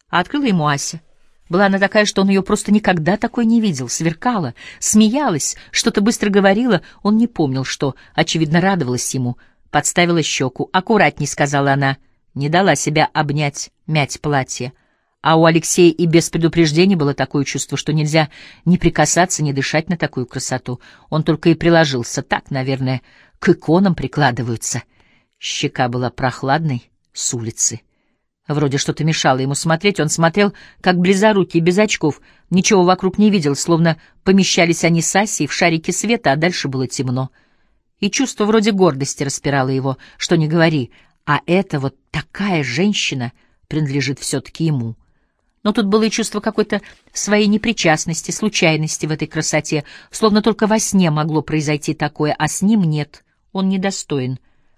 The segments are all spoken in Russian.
А открыла ему Ася. Была она такая, что он ее просто никогда такой не видел, сверкала, смеялась, что-то быстро говорила, он не помнил, что, очевидно, радовалась ему, подставила щеку. «Аккуратней», — сказала она, не дала себя обнять, мять платье. А у Алексея и без предупреждения было такое чувство, что нельзя ни прикасаться, ни дышать на такую красоту. Он только и приложился, так, наверное, к иконам прикладываются. Щека была прохладной, с улицы. Вроде что-то мешало ему смотреть, он смотрел, как близорукий, без очков, ничего вокруг не видел, словно помещались они с Асей в шарике света, а дальше было темно. И чувство вроде гордости распирало его, что не говори, а эта вот такая женщина принадлежит все-таки ему. Но тут было и чувство какой-то своей непричастности, случайности в этой красоте, словно только во сне могло произойти такое, а с ним нет, он недостоин.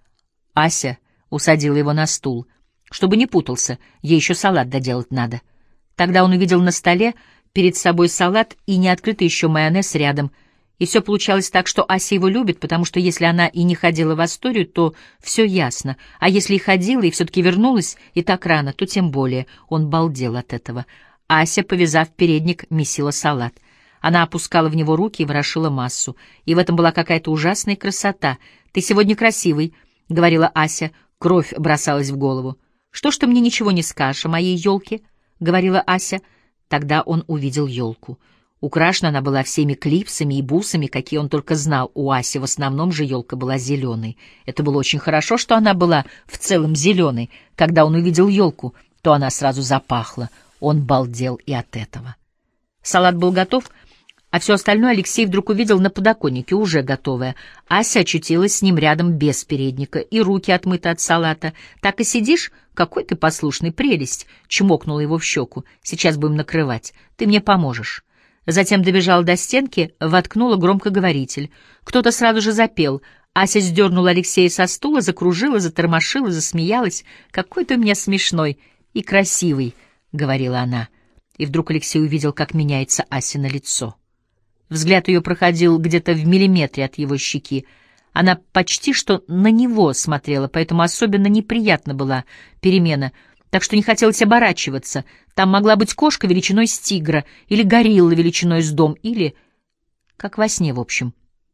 Ася усадила его на стул, чтобы не путался, ей еще салат доделать надо. Тогда он увидел на столе перед собой салат и неоткрытый еще майонез рядом. И все получалось так, что Ася его любит, потому что если она и не ходила в Асторию, то все ясно. А если и ходила, и все-таки вернулась, и так рано, то тем более. Он балдел от этого. Ася, повязав передник, месила салат. Она опускала в него руки и ворошила массу. И в этом была какая-то ужасная красота. «Ты сегодня красивый», — говорила Ася. Кровь бросалась в голову. «Что ж ты мне ничего не скажешь о моей елке?» — говорила Ася. Тогда он увидел елку. Украшена она была всеми клипсами и бусами, какие он только знал. У Аси в основном же елка была зеленой. Это было очень хорошо, что она была в целом зеленой. Когда он увидел елку, то она сразу запахла. Он балдел и от этого. Салат был готов, а все остальное Алексей вдруг увидел на подоконнике, уже готовое. Ася очутилась с ним рядом без передника, и руки отмыты от салата. «Так и сидишь? Какой ты послушный, прелесть!» — чмокнула его в щеку. «Сейчас будем накрывать. Ты мне поможешь». Затем добежала до стенки, воткнула громкоговоритель. Кто-то сразу же запел. Ася сдернула Алексея со стула, закружила, затормошила, засмеялась. «Какой ты у меня смешной и красивый», — говорила она. И вдруг Алексей увидел, как меняется Асино лицо. Взгляд ее проходил где-то в миллиметре от его щеки. Она почти что на него смотрела, поэтому особенно неприятна была перемена, так что не хотелось оборачиваться. Там могла быть кошка величиной с тигра, или горилла величиной с дом, или... как во сне, в общем.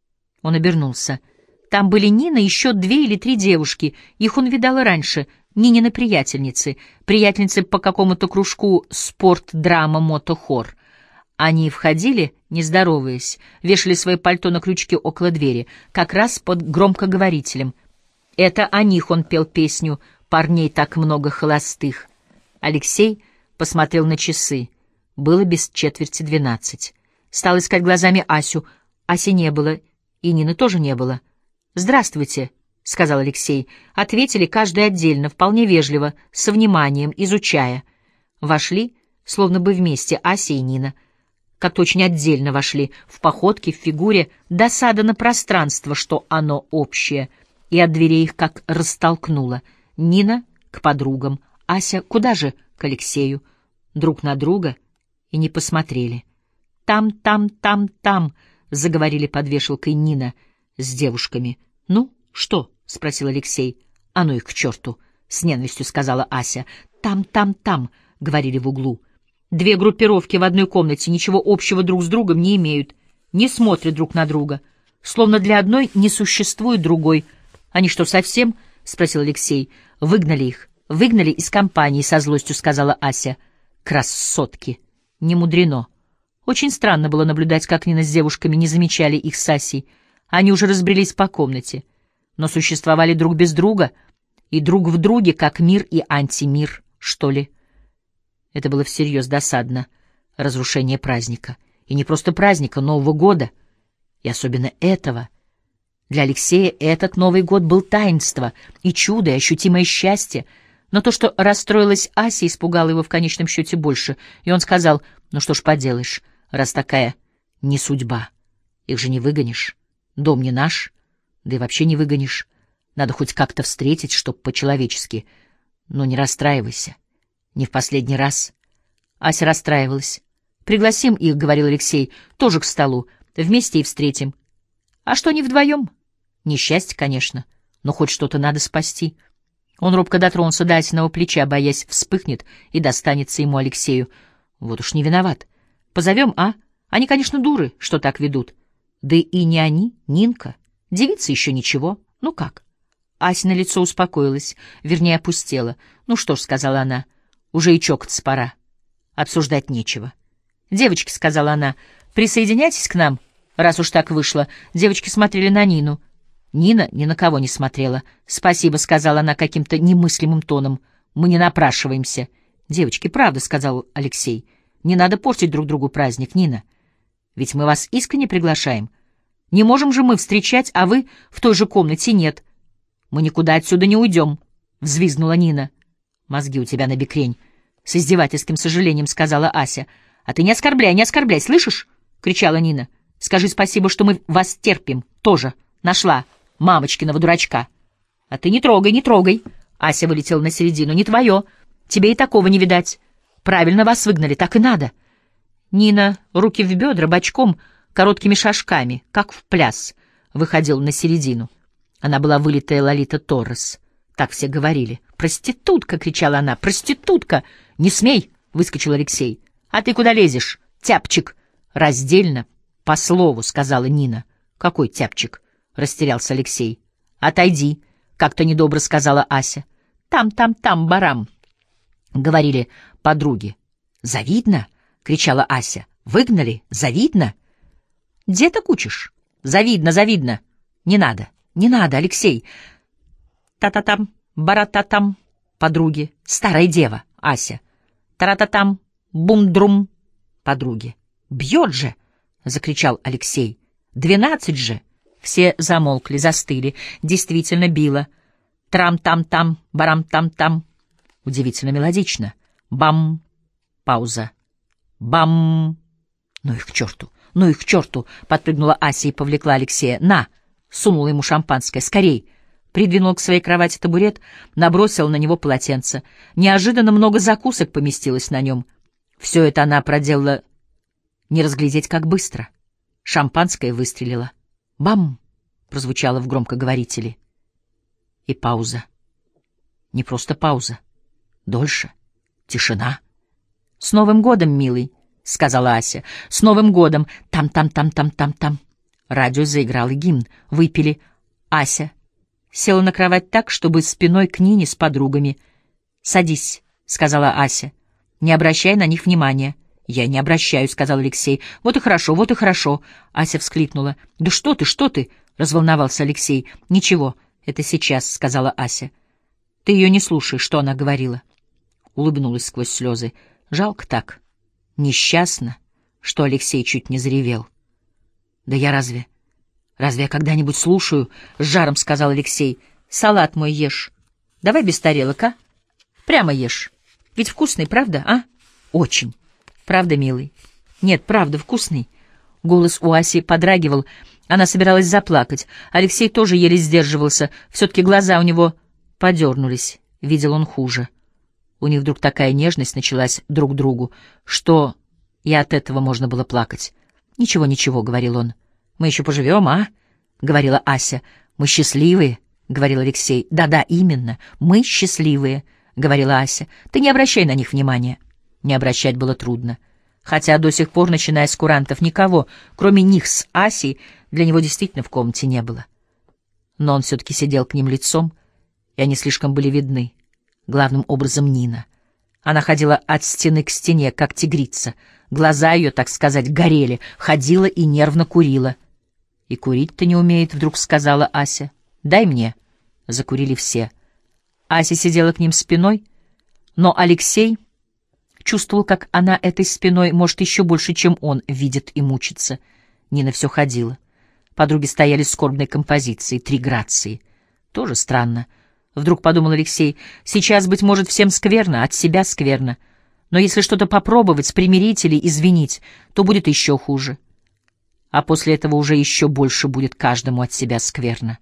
Он обернулся. Там были Нина и еще 2 или 3 девушки. Их он видал и раньше. Нинины приятельницы по какому-то кружку спорт, драма, мото-хор. Они входили, не здороваясь, вешали свои пальто на крючке около двери, как раз под громкоговорителем. Это о них он пел песню «Парней так много холостых». Алексей посмотрел на часы. Было без четверти 12. Стал искать глазами Асю. Аси не было, и Нины тоже не было. «Здравствуйте», — сказал Алексей. Ответили каждый отдельно, вполне вежливо, со вниманием, изучая. Вошли, словно бы вместе, Ася и Нина. Как-то очень отдельно вошли, в походке, в фигуре, досада на пространство, что оно общее, и от дверей их как растолкнуло. Нина к подругам, Ася куда же? К Алексею. Друг на друга и не посмотрели. «Там, — заговорили под вешалкой Нина с девушками. «Ну, что?» — спросил Алексей. «А ну их к черту!» — с ненавистью сказала Ася. «Там, — говорили в углу. 2 группировки в одной комнате ничего общего друг с другом не имеют, не смотрят друг на друга, словно для одной не существует другой. Они что, совсем?» — спросил Алексей. «Выгнали их. Выгнали из компании», — со злостью сказала Ася. «Красотки! Не мудрено». Очень странно было наблюдать, как Нина с девушками не замечали их с Асей. Они уже разбрелись по комнате, но существовали друг без друга и друг в друге, как мир и антимир, что ли. Это было всерьез досадно. Разрушение праздника. И не просто праздника, Нового года. И особенно этого. Для Алексея этот Новый год был таинство, и чудо, и ощутимое счастье. Но то, что расстроилась Ася, испугало его в конечном счете больше. И он сказал: «Ну что ж поделаешь, раз такая не судьба. Их же не выгонишь. Дом не наш, да и вообще не выгонишь. Надо хоть как-то встретить, чтоб по-человечески. Но не расстраивайся. Не в последний раз». Ася расстраивалась. «Пригласим их, — говорил Алексей, — тоже к столу. Вместе и встретим. А что не вдвоем? Несчастье, конечно, но хоть что-то надо спасти». Он робко дотронулся до Асиного плеча, боясь, вспыхнет и достанется ему Алексею. Вот уж не виноват. Позовем, а? Они, конечно, дуры, что так ведут. Да и не они, Нинка. Девица еще ничего. Ну как? Асина лицо успокоилось, вернее, опустело. Ну что ж, — сказала она, — уже и чокаться пора. Обсуждать нечего. Девочки, — сказала она, — присоединяйтесь к нам, раз уж так вышло. Девочки смотрели на Нину. Нина ни на кого не смотрела. «Спасибо», — сказала она каким-то немыслимым тоном. «Мы не напрашиваемся». «Девочки, правда», — сказал Алексей. «Не надо портить друг другу праздник, Нина. Ведь мы вас искренне приглашаем. Не можем же мы встречать, а вы в той же комнате нет». «Мы никуда отсюда не уйдем», — взвизгнула Нина. «Мозги у тебя набекрень», — с издевательским сожалением сказала Ася. «А ты не оскорбляй, слышишь?» — кричала Нина. «Скажи спасибо, что мы вас терпим. Тоже. Нашла. Мамочкиного дурачка». «А ты не трогай, не трогай!» Ася вылетела на середину. «Не твое. Тебе и такого не видать. Правильно вас выгнали, так и надо». Нина, руки в бедра, бочком, короткими шажками, как в пляс, выходила на середину. Она была вылитая Лолита Торрес. Так все говорили. «Проститутка!» — кричала она. «Проститутка!» «Не смей!» — выскочил Алексей. «А ты куда лезешь, тяпчик?» «Раздельно, по слову», — сказала Нина. «Какой тяпчик?» — растерялся Алексей. «Отойди», — как-то недобро сказала Ася. «Там, барам», — говорили подруги. «Завидно!» — кричала Ася. «Выгнали? Завидно!» «Деток учишь?» «Завидно. Не надо, Алексей». «Та-та-там, бара-та-там», подруги. «Старая дева», Ася. «Тара-та-там, бум-друм», подруги. «Бьет же!» — закричал Алексей. 12 же!» Все замолкли, застыли. Действительно било. Трам-там-там, барам-там-там. Удивительно мелодично. Бам! Пауза. Бам! «Ну их к черту!» — подпрыгнула Ася и повлекла Алексея. «На!» — сунула ему шампанское. «Скорей!» Придвинул к своей кровати табурет, набросил на него полотенце. Неожиданно много закусок поместилось на нем. Все это она проделала не разглядеть, как быстро. Шампанское выстрелило. «Бам!» — прозвучало в громкоговорителе. И пауза. Не просто пауза. Дольше. Тишина. «С Новым годом, милый!» — сказала Ася. «С Новым годом! Там-там-там-там-там-там!» Радио заиграло гимн. Выпили. Ася села на кровать так, чтобы спиной к Нине с подругами. «Садись», — сказала Ася. «Не обращай на них внимания». «Я не обращаю», — сказал Алексей. «Вот и хорошо». Ася вскликнула. «Да что ты?» — разволновался Алексей. «Ничего, это сейчас», — сказала Ася. «Ты ее не слушай, что она говорила». Улыбнулась сквозь слезы. Жалко так. Несчастно, что Алексей чуть не заревел. «Да я разве я когда-нибудь слушаю?» — с жаром сказал Алексей. «Салат мой ешь. Давай без тарелок, а? Прямо ешь. Ведь вкусный, правда, а? Очень. Правда, милый? Нет, правда, вкусный». Голос у Аси подрагивал. Она собиралась заплакать. Алексей тоже еле сдерживался. Все-таки глаза у него подернулись. Видел он хуже. У них вдруг такая нежность началась друг к другу, что и от этого можно было плакать. «Ничего», — говорил он. «Мы еще поживем, а?» — говорила Ася. «Мы счастливые», — говорил Алексей. «Да, именно. Мы счастливые», — говорила Ася. «Ты не обращай на них внимания». Не обращать было трудно. Хотя до сих пор, начиная с курантов, никого, кроме них с Асей, для него действительно в комнате не было. Но он все-таки сидел к ним лицом, и они слишком были видны. Главным образом Нина. Она ходила от стены к стене, как тигрица. Глаза ее, так сказать, горели, ходила и нервно курила. «И курить-то не умеет», — вдруг сказала Ася. «Дай мне». Закурили все. Ася сидела к ним спиной, но Алексей чувствовал, как она этой спиной, может, еще больше, чем он, видит и мучится. Нина все ходила. Подруги стояли скорбной композицией, 3 грации. Тоже странно. Вдруг подумал Алексей, сейчас, быть может, всем скверно, от себя скверно. Но если что-то попробовать, примирить или извинить, то будет еще хуже. А после этого уже еще больше будет каждому от себя скверно.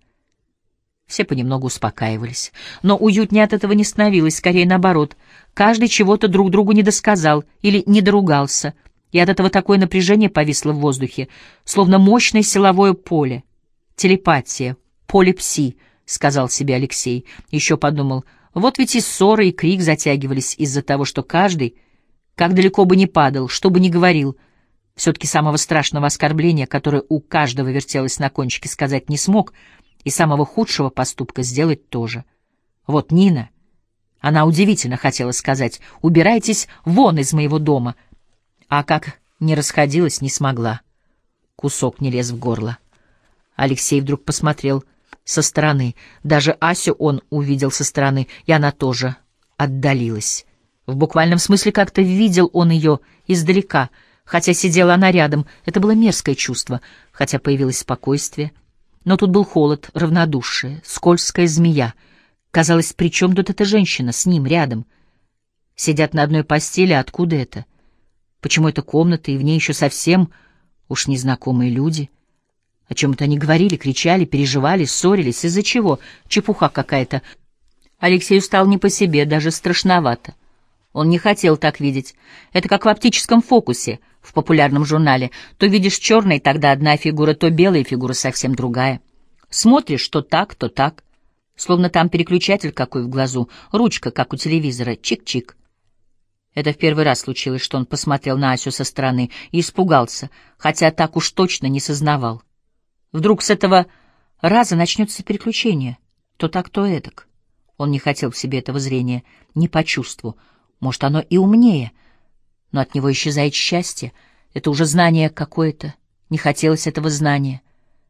Все понемногу успокаивались. Но уютнее от этого не становилось, скорее наоборот. Каждый чего-то друг другу недосказал или недоругался, и от этого такое напряжение повисло в воздухе, словно мощное силовое поле. Телепатия, поле пси, — сказал себе Алексей. Еще подумал, Вот ведь и ссоры, и крик затягивались из-за того, что каждый, как далеко бы ни падал, что бы ни говорил, все-таки самого страшного оскорбления, которое у каждого вертелось на кончике, сказать не смог, и самого худшего поступка сделать тоже. Вот Нина, она удивительно хотела сказать: «Убирайтесь вон из моего дома», а как не расходилась, не смогла. Кусок не лез в горло. Алексей вдруг посмотрел со стороны. Даже Асю он увидел со стороны, и она тоже отдалилась. В буквальном смысле как-то видел он ее издалека, хотя сидела она рядом. Это было мерзкое чувство, хотя появилось спокойствие. Но тут был холод, равнодушие, скользкая змея. Казалось, при чем тут эта женщина с ним рядом? Сидят на одной постели, откуда это? Почему эта комната, и в ней еще совсем уж незнакомые люди? О чем-то они говорили, кричали, переживали, ссорились. Из-за чего? Чепуха какая-то. Алексею стало не по себе, даже страшновато. Он не хотел так видеть. Это как в оптическом фокусе в популярном журнале. То видишь черной, тогда одна фигура, то белая фигура совсем другая. Смотришь то так, словно там переключатель какой в глазу, ручка, как у телевизора, чик-чик. Это в первый раз случилось, что он посмотрел на Асю со стороны и испугался, хотя так уж точно не сознавал. Вдруг с этого раза начнется переключение, то так, то эдак. Он не хотел в себе этого зрения, не по чувству. Может, оно и умнее, но от него исчезает счастье. Это уже знание какое-то, не хотелось этого знания.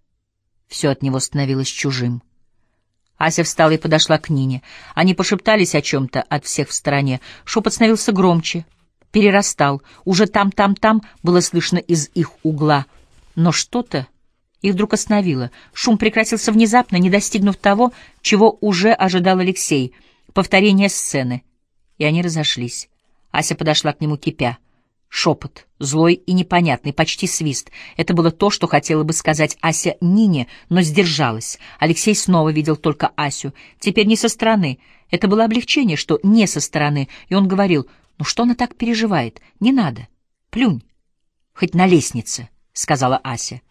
Все от него становилось чужим. Ася встала и подошла к Нине. Они пошептались о чем-то от всех в стороне. Шепот становился громче, перерастал. Уже там было слышно из их угла. Но что-то их вдруг остановило. Шум прекратился внезапно, не достигнув того, чего уже ожидал Алексей — повторение сцены. И они разошлись. Ася подошла к нему, кипя. Шепот, злой и непонятный, почти свист. Это было то, что хотела бы сказать Ася Нине, но сдержалась. Алексей снова видел только Асю. Теперь не со стороны. Это было облегчение, что не со стороны. И он говорил: «Ну что она так переживает? Не надо. Плюнь. Хоть на лестнице», — сказала Ася.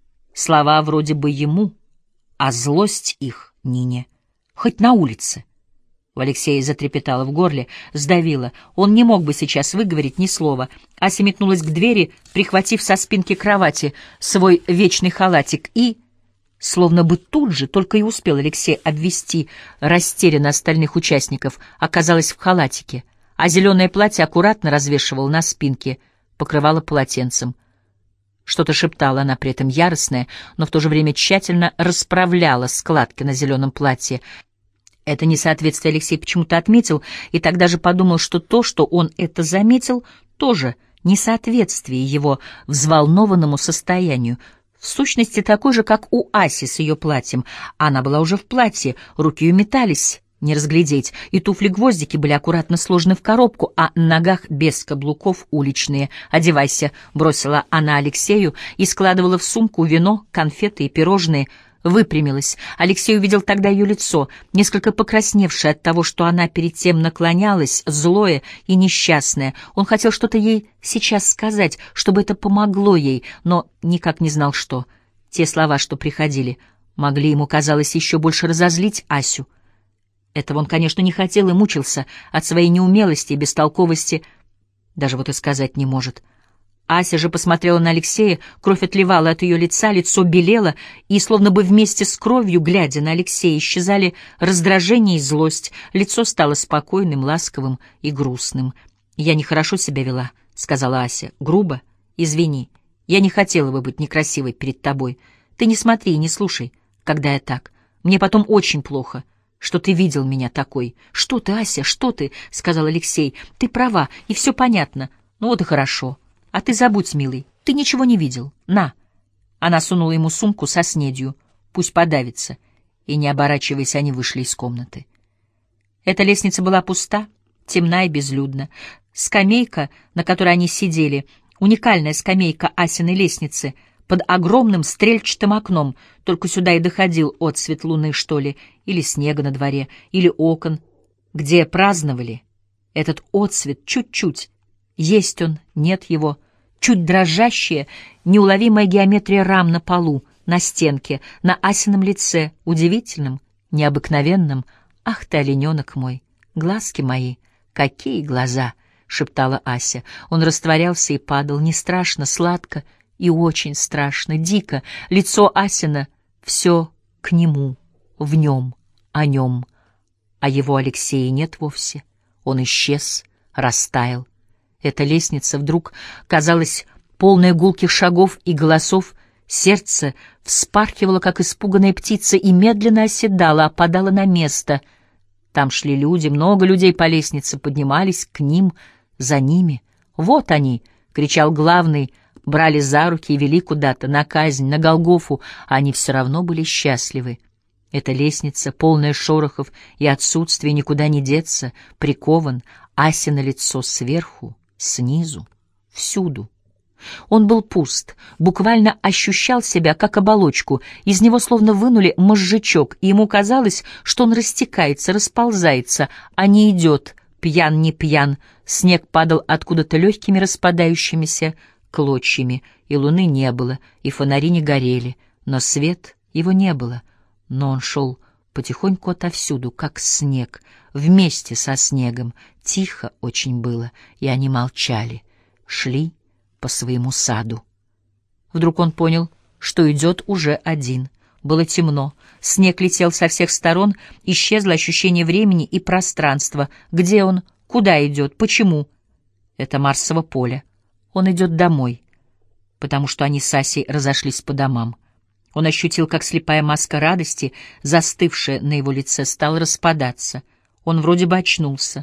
Слова вроде бы ему, а злость их Нине. «Хоть на улице». У Алексея затрепетало в горле, сдавило. Он не мог бы сейчас выговорить ни слова. Ася метнулась к двери, прихватив со спинки кровати свой вечный халатик, и, словно бы тут же, только и успел Алексей обвести растерянно остальных участников, оказалась в халатике, а зеленое платье аккуратно развешивала на спинке, покрывала полотенцем. Что-то шептала она при этом яростное, но в то же время тщательно расправляла складки на зеленом платье. Это несоответствие Алексей почему-то отметил, и тогда же подумал, что то, что он это заметил, тоже несоответствие его взволнованному состоянию. В сущности, такой же, как у Аси с ее платьем. Она была уже в платье, руки ее метались, не разглядеть, и туфли-гвоздики были аккуратно сложены в коробку, а на ногах без каблуков уличные. «Одевайся», — бросила она Алексею и складывала в сумку вино, конфеты и пирожные. Выпрямилась. Алексей увидел тогда ее лицо, несколько покрасневшее от того, что она перед тем наклонялась, злое и несчастное. Он хотел что-то ей сейчас сказать, чтобы это помогло ей, но никак не знал, что. Те слова, что приходили, могли ему, казалось, еще больше разозлить Асю. Этого он, конечно, не хотел и мучился от своей неумелости и бестолковости. Даже вот и сказать не может. Ася же посмотрела на Алексея, кровь отливала от ее лица, лицо белело, и словно бы вместе с кровью, глядя на Алексея, исчезали раздражение и злость. Лицо стало спокойным, ласковым и грустным. «Я нехорошо себя вела», — сказала Ася. «Грубо? Извини. Я не хотела бы быть некрасивой перед тобой. Ты не смотри и не слушай, когда я так. Мне потом очень плохо, что ты видел меня такой». «Что ты, Ася, что ты?» — сказал Алексей. «Ты права, и все понятно. Ну вот и хорошо. А ты забудь, милый, ты ничего не видел. На». Она сунула ему сумку со снедью. «Пусть подавится». И, не оборачиваясь, они вышли из комнаты. Эта лестница была пуста, темна и безлюдна. Скамейка, на которой они сидели, уникальная скамейка Асиной лестницы, под огромным стрельчатым окном, только сюда и доходил отсвет луны, что ли, или снега на дворе, или окон, где праздновали. Этот отсвет чуть-чуть, есть он, нет его, чуть дрожащая, неуловимая геометрия рам на полу, на стенке, на Асином лице, удивительном, необыкновенном. «Ах ты, олененок мой!» «Глазки мои, какие глаза!» — шептала Ася. Он растворялся и падал. Не страшно, сладко и очень страшно, дико. Лицо Асина все к нему, в нем, о нем. А его Алексея нет вовсе. Он исчез, растаял. Эта лестница вдруг казалась полная гулких шагов и голосов. Сердце вспархивало, как испуганная птица, и медленно оседало, опадало на место. Там шли люди, много людей по лестнице поднимались к ним, за ними. «Вот они!» — кричал главный, брали за руки и вели куда-то, на казнь, на Голгофу, а они все равно были счастливы. Эта лестница, полная шорохов и отсутствия, никуда не деться, прикован, Асино лицо сверху, снизу, всюду. Он был пуст, буквально ощущал себя как оболочку, из него словно вынули мозжечок, и ему казалось, что он растекается, расползается, а не идет, пьян не пьян. Снег падал откуда-то легкими распадающимися клочьями, и луны не было, и фонари не горели, но свет его не было. Но он шел потихоньку отовсюду, как снег, вместе со снегом. Тихо очень было, и они молчали, шли по своему саду. Вдруг он понял, что идет уже один. Было темно, снег летел со всех сторон, исчезло ощущение времени и пространства. Где он? Куда идет? Почему? Это Марсово поле. Он идет домой, потому что они с Асей разошлись по домам. Он ощутил, как слепая маска радости, застывшая на его лице, стала распадаться. Он вроде бы очнулся.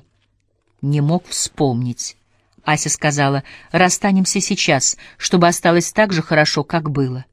Не мог вспомнить. Ася сказала: «Расстанемся сейчас, чтобы осталось так же хорошо, как было».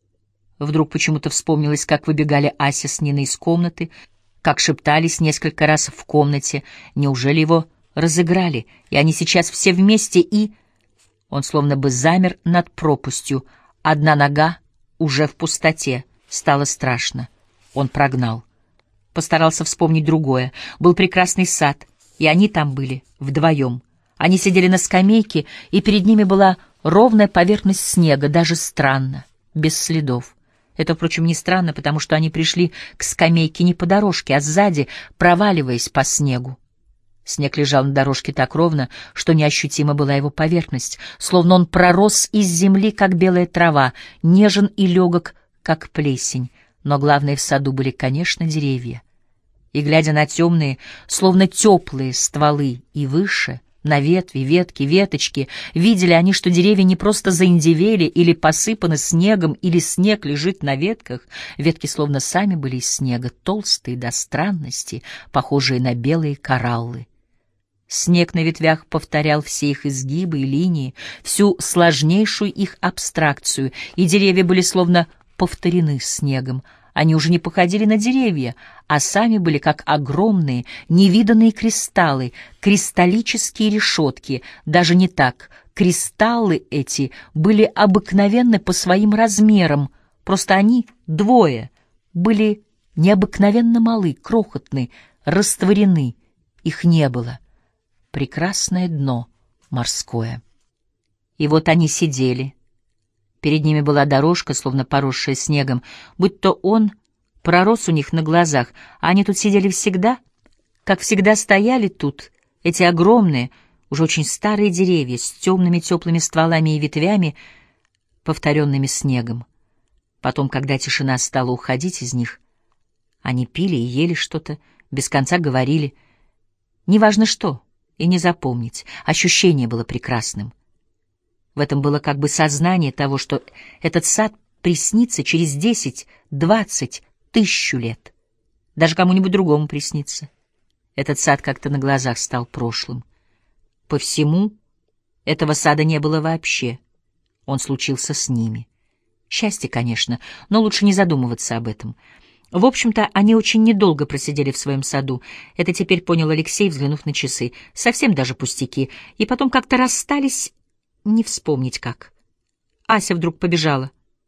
Вдруг почему-то вспомнилось, как выбегали Ася с Ниной из комнаты, как шептались несколько раз в комнате. Неужели его разыграли, и они сейчас все вместе, и... Он словно бы замер над пропастью. Одна нога уже в пустоте. Стало страшно. Он прогнал. Постарался вспомнить другое. Был прекрасный сад, и они там были вдвоем. Они сидели на скамейке, и перед ними была ровная поверхность снега, даже странно, без следов. Это, впрочем, не странно, потому что они пришли к скамейке не по дорожке, а сзади, проваливаясь по снегу. Снег лежал на дорожке так ровно, что неощутима была его поверхность, словно он пророс из земли, как белая трава, нежен и легок, как плесень. Но главное, в саду были, конечно, деревья. И, глядя на темные, словно теплые стволы и выше, на ветви, ветки, веточки, видели они, что деревья не просто заиндевели или посыпаны снегом, или снег лежит на ветках. Ветки словно сами были из снега, толстые до странности, похожие на белые кораллы. Снег на ветвях повторял все их изгибы и линии, всю сложнейшую их абстракцию, и деревья были словно повторены снегом. Они уже не походили на деревья, а сами были как огромные, невиданные кристаллы, кристаллические решетки. Даже не так. Кристаллы эти были обыкновенны по своим размерам, просто они, двое, были необыкновенно малы, крохотны, растворены. Их не было. Прекрасное дно морское. И вот они сидели. Перед ними была дорожка, словно поросшая снегом, будто он пророс у них на глазах, а они тут сидели всегда, как всегда стояли тут, эти огромные, уже очень старые деревья с темными теплыми стволами и ветвями, повторенными снегом. Потом, когда тишина стала уходить из них, они пили и ели что-то, без конца говорили. Неважно что, и не запомнить, ощущение было прекрасным. В этом было как бы сознание того, что этот сад приснится через 10, 20, 1000 лет. Даже кому-нибудь другому приснится. Этот сад как-то на глазах стал прошлым. По всему этого сада не было вообще. Он случился с ними. Счастье, конечно, но лучше не задумываться об этом. В общем-то, они очень недолго просидели в своем саду. Это теперь понял Алексей, взглянув на часы. Совсем даже пустяки. И потом как-то расстались... Не вспомнить как. Ася вдруг побежала,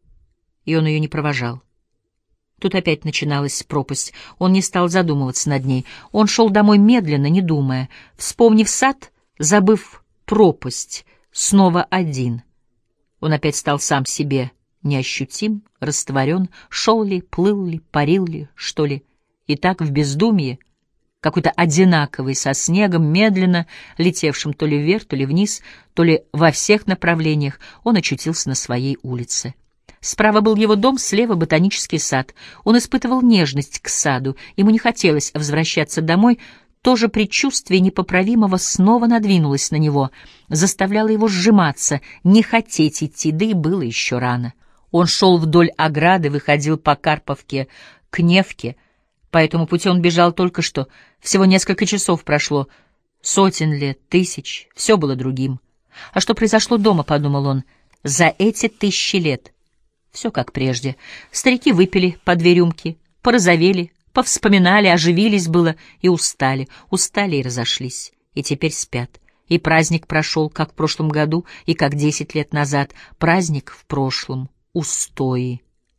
и он ее не провожал. Тут опять начиналась пропасть. Он не стал задумываться над ней. Он шел домой медленно, не думая, вспомнив сад, забыв пропасть, снова один. Он опять стал сам себе неощутим, растворен, шел ли, плыл ли, парил ли, что ли. И так в бездумье какой-то одинаковый со снегом, медленно летевшим то ли вверх, то ли вниз, то ли во всех направлениях, он очутился на своей улице. Справа был его дом, слева — ботанический сад. Он испытывал нежность к саду, ему не хотелось возвращаться домой. То же предчувствие непоправимого снова надвинулось на него, заставляло его сжиматься, не хотеть идти, да и было еще рано. Он шел вдоль ограды, выходил по Карповке к Невке. По этому пути он бежал только что. Всего несколько часов прошло. Сотен лет, тысяч. Все было другим. А что произошло дома, подумал он, за эти 1000 лет? Все как прежде. Старики выпили по 2 рюмки, порозовели, повспоминали, оживились было и устали. Устали и разошлись. И теперь спят. И праздник прошел, как в прошлом году, и как 10 лет назад. Праздник в прошлом. Устои.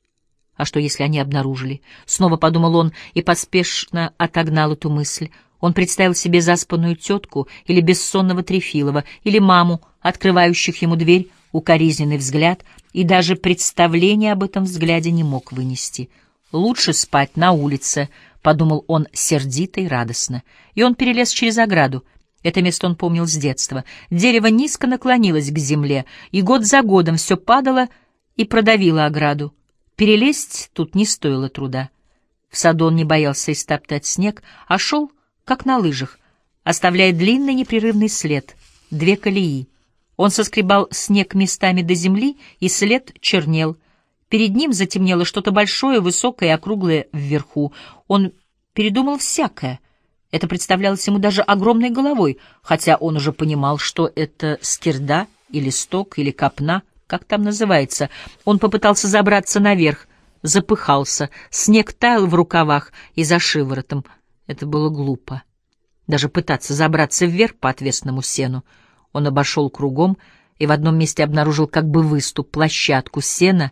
А что, если они обнаружили? Снова подумал он и поспешно отогнал эту мысль. Он представил себе заспанную тетку или бессонного Трефилова, или маму, открывающих ему дверь, укоризненный взгляд, и даже представление об этом взгляде не мог вынести. «Лучше спать на улице», — подумал он сердито и радостно. И он перелез через ограду. Это место он помнил с детства. Дерево низко наклонилось к земле, и год за годом все падало и продавило ограду. Перелезть тут не стоило труда. В саду он не боялся истоптать снег, а шел, как на лыжах, оставляя длинный непрерывный след, 2 колеи. Он соскребал снег местами до земли, и след чернел. Перед ним затемнело что-то большое, высокое и округлое вверху. Он передумал всякое. Это представлялось ему даже огромной головой, хотя он уже понимал, что это скирда или сток или копна, как там называется. Он попытался забраться наверх, запыхался, снег таял в рукавах и за шиворотом. Это было глупо. Даже пытаться забраться вверх по отвесному сену. Он обошел кругом и в одном месте обнаружил как бы выступ, площадку. Сено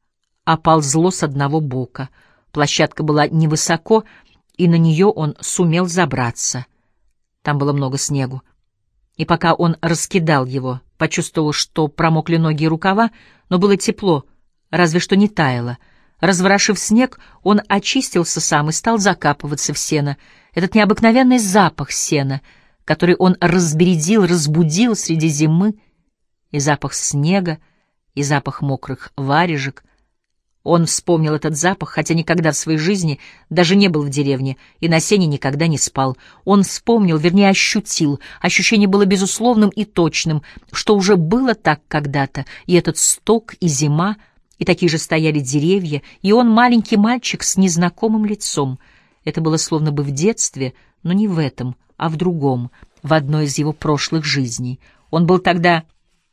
оползло с одного бока. Площадка была невысоко, и на нее он сумел забраться. Там было много снегу. И пока он раскидал его, почувствовал, что промокли ноги и рукава, но было тепло, разве что не таяло. Разворошив снег, он очистился сам и стал закапываться в сено. Этот необыкновенный запах сена, который он разбередил, разбудил среди зимы, и запах снега, и запах мокрых варежек. Он вспомнил этот запах, хотя никогда в своей жизни даже не был в деревне и на сене никогда не спал. Он вспомнил, вернее, ощутил. Ощущение было безусловным и точным, что уже было так когда-то, и этот сток, и зима, и такие же стояли деревья, и он маленький мальчик с незнакомым лицом. Это было словно бы в детстве, но не в этом, а в другом, в одной из его прошлых жизней. Он был тогда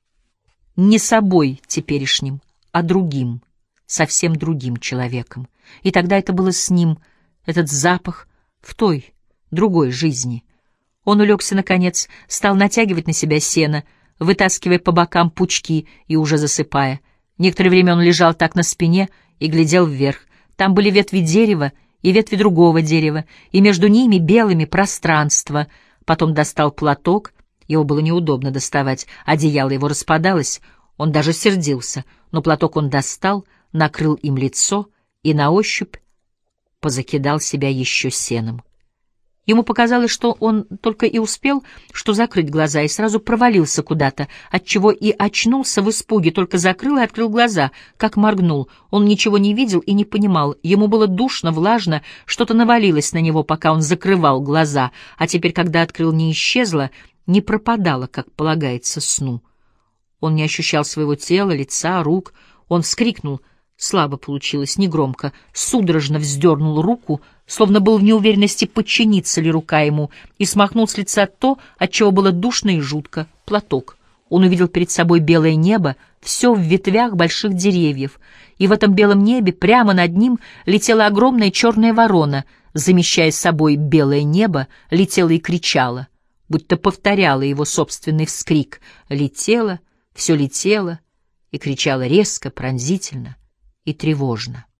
не собой теперешним, а другим, совсем другим человеком. И тогда это было с ним, этот запах, в той, другой жизни. Он улегся, наконец, стал натягивать на себя сено, вытаскивая по бокам пучки и уже засыпая. Некоторое время он лежал так на спине и глядел вверх. Там были ветви дерева и ветви другого дерева, и между ними белыми пространство. Потом достал платок, его было неудобно доставать, одеяло его распадалось, он даже сердился, но платок он достал, накрыл им лицо и на ощупь позакидал себя еще сеном. Ему показалось, что он только и успел, что закрыть глаза, и сразу провалился куда-то, отчего и очнулся в испуге, только закрыл и открыл глаза, как моргнул. Он ничего не видел и не понимал. Ему было душно, влажно, что-то навалилось на него, пока он закрывал глаза, а теперь, когда открыл, не исчезло, не пропадало, как полагается сну. Он не ощущал своего тела, лица, рук. Он вскрикнул. Слабо получилось, негромко, судорожно вздернул руку, словно был в неуверенности, подчинится ли рука ему, и смахнул с лица то, от чего было душно и жутко — платок. Он увидел перед собой белое небо, все в ветвях больших деревьев, и в этом белом небе прямо над ним летела огромная черная ворона, замещая собой белое небо, летела и кричала, будто повторяла его собственный вскрик. Летела, все летело и кричала резко, пронзительно и тревожно.